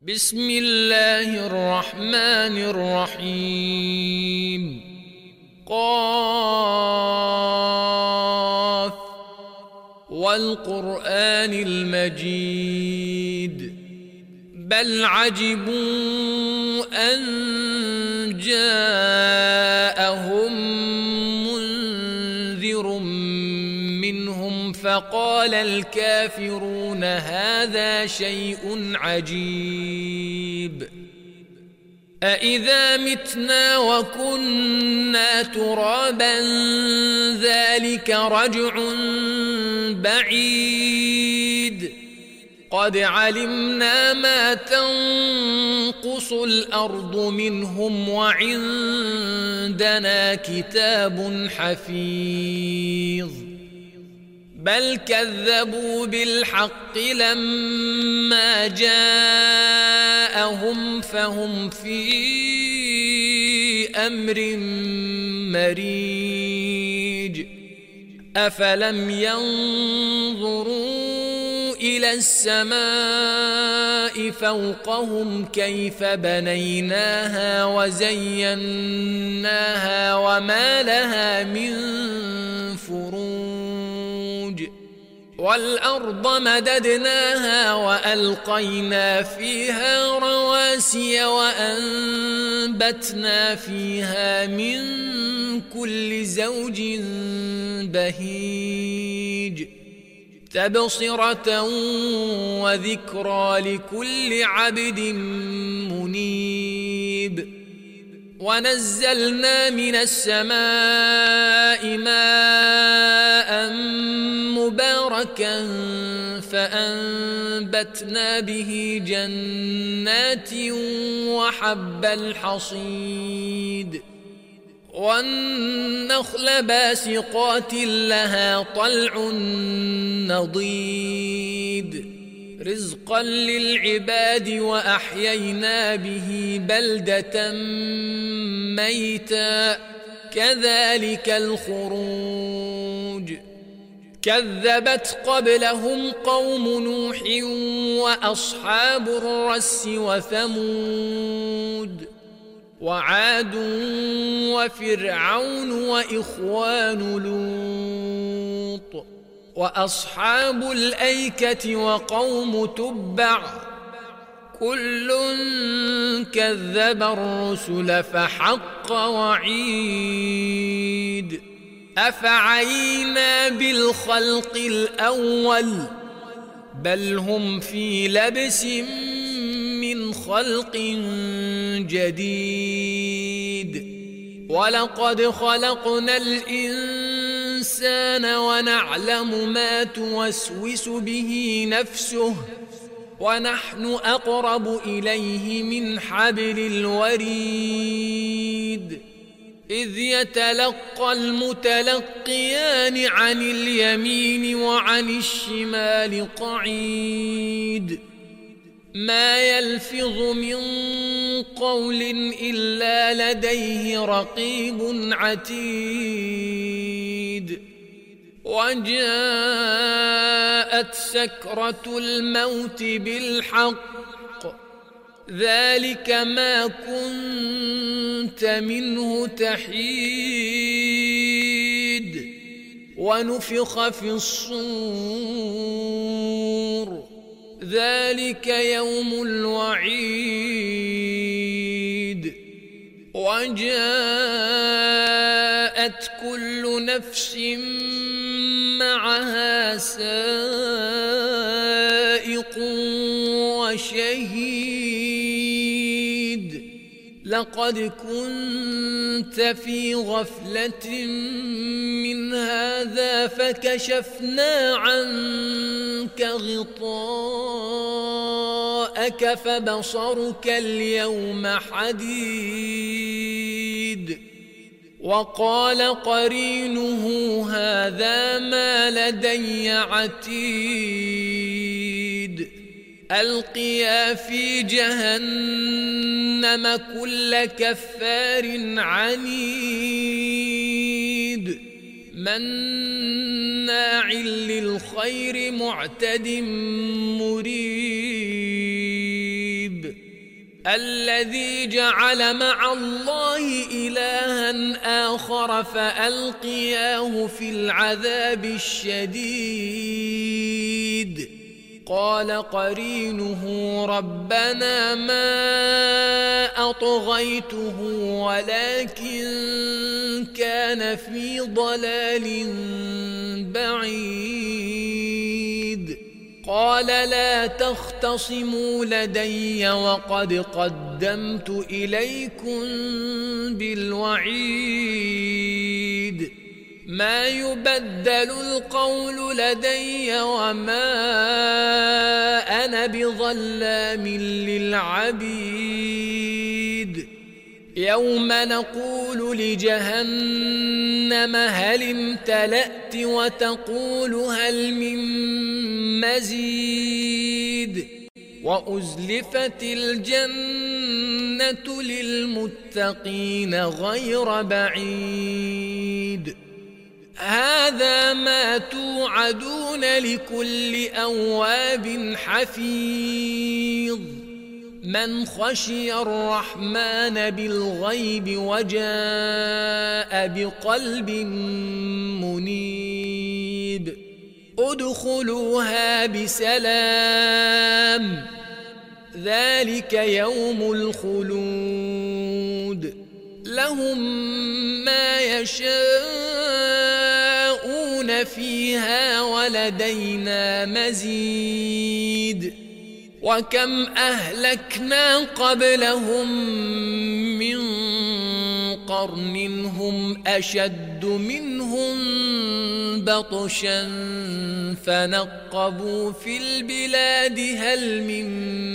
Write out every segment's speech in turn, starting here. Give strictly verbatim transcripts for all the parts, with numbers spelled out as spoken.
بسم الله الرحمن الرحيم. قاف والقرآن المجيد بل عجبوا أن جاءهم منذر منهم فقال الكافرون هذا شيء عجيب أإذا متنا وكنا ترابا ذلك رجع بعيد قد علمنا ما تنقص الأرض منهم وعندنا كتاب حفيظ بل كذبوا بالحق لما جاءهم فهم في أمر مريج أفلم ينظروا إلى السماء فوقهم كيف بنيناها وزيناها وما لها من فروج والأرض مددناها وألقينا فيها رواسي وأنبتنا فيها من كل زوج بهيج تبصرة وذكرى لكل عبد منيب ونزلنا من السماء ماء مباركا فأنبتنا به جنات وحب الحصيد والنخل باسقات لها طلع نضيد رزقا للعباد وأحيينا به بلدة ميتا كذلك الخروج كذبت قبلهم قوم نوح وأصحاب الرس وثمود وعاد وفرعون وإخوان لوط وأصحاب الأيكة وقوم تبع كل كذب الرسل فحق وعيد أفعينا بالخلق الأول بل هم في لبس من خلق جديد ولقد خلقنا الإنسان ونعلم ما توسوس به نفسه ونحن أقرب إليه من حبل الوريد إذ يتلقى المتلقيان عن اليمين وعن الشمال قعيد ما يلفظ من قول إلا لديه رقيب عتيد وجاءت سكرة الموت بالحق ذلك ما كنت منه تحيد ونفخ في الصور ذلك يوم الوعيد وجاءت كل نفس معها سائق وشهيد لقد كنت في غفلة من هذا فكشفنا عنك غطاءك فبصرك اليوم حديد وقال قرينه هذا ما لدي عتيد ألقيا في جهنم كل كفار عنيد مناع للخير معتد مريب الذي جعل مع الله إلها آخر فألقياه في العذاب الشديد قال قرينه ربنا ما أطغيته ولكن كان في ضلال بعيد قال لا تختصموا لدي وقد قدمت إليكم بالوعيد ما يبدل القول لدي وما أنا بظلام للعبيد يوم نقول لجهنم هل امتلأت وتقول هل من مزيد وأزلفت الجنة للمتقين غير بعيد هذا ما توعدون لكل أواب حفيظ من خشي الرحمن بالغيب وجاء بقلب منيب ادخلوها بسلام ذلك يوم الخلود لهم ما يشاءون فيها ولدينا مزيد وكم أهلكنا قبلهم من قرن هم أشد منهم بطشا فنقبوا في البلاد هل من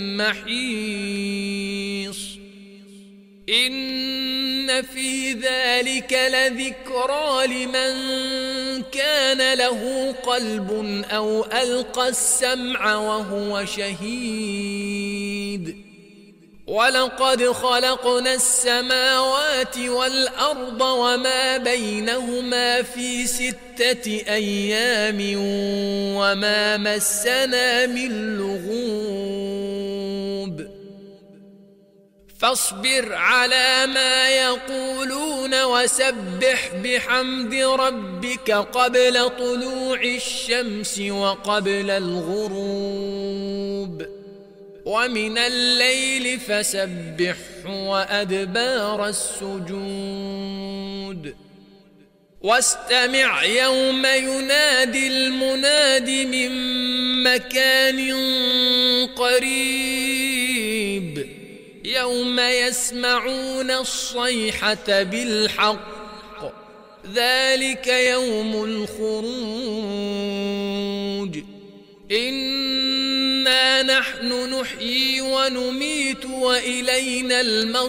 محيص إن في ذلك لذكرى لمن كان له قلب أو ألقى السمع وهو شهيد ولقد خلقنا السماوات والأرض وما بينهما في ستة أيام وما مسنا من لغوب فاصبر على ما يقولون وسبح بحمد ربك قبل طلوع الشمس وقبل الغروب ومن الليل فسبحه وأدبار السجود واستمع يوم ينادي المناد من مكان قريب يوم يسمعون الصيحة بالحق ذلك يوم الخروج إنا نحن نحيي ونميت وإلينا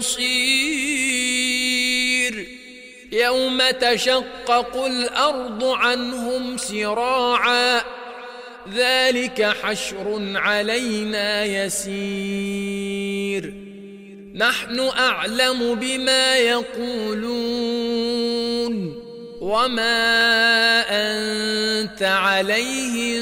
المصير يوم تشقق الأرض عنهم سراعا ذلك حشر علينا يسير نحن أعلم بما يقولون وما أنت عليهم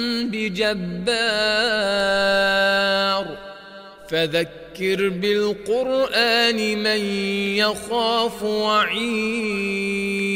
بجبار فذكر بالقرآن من يخاف وعيد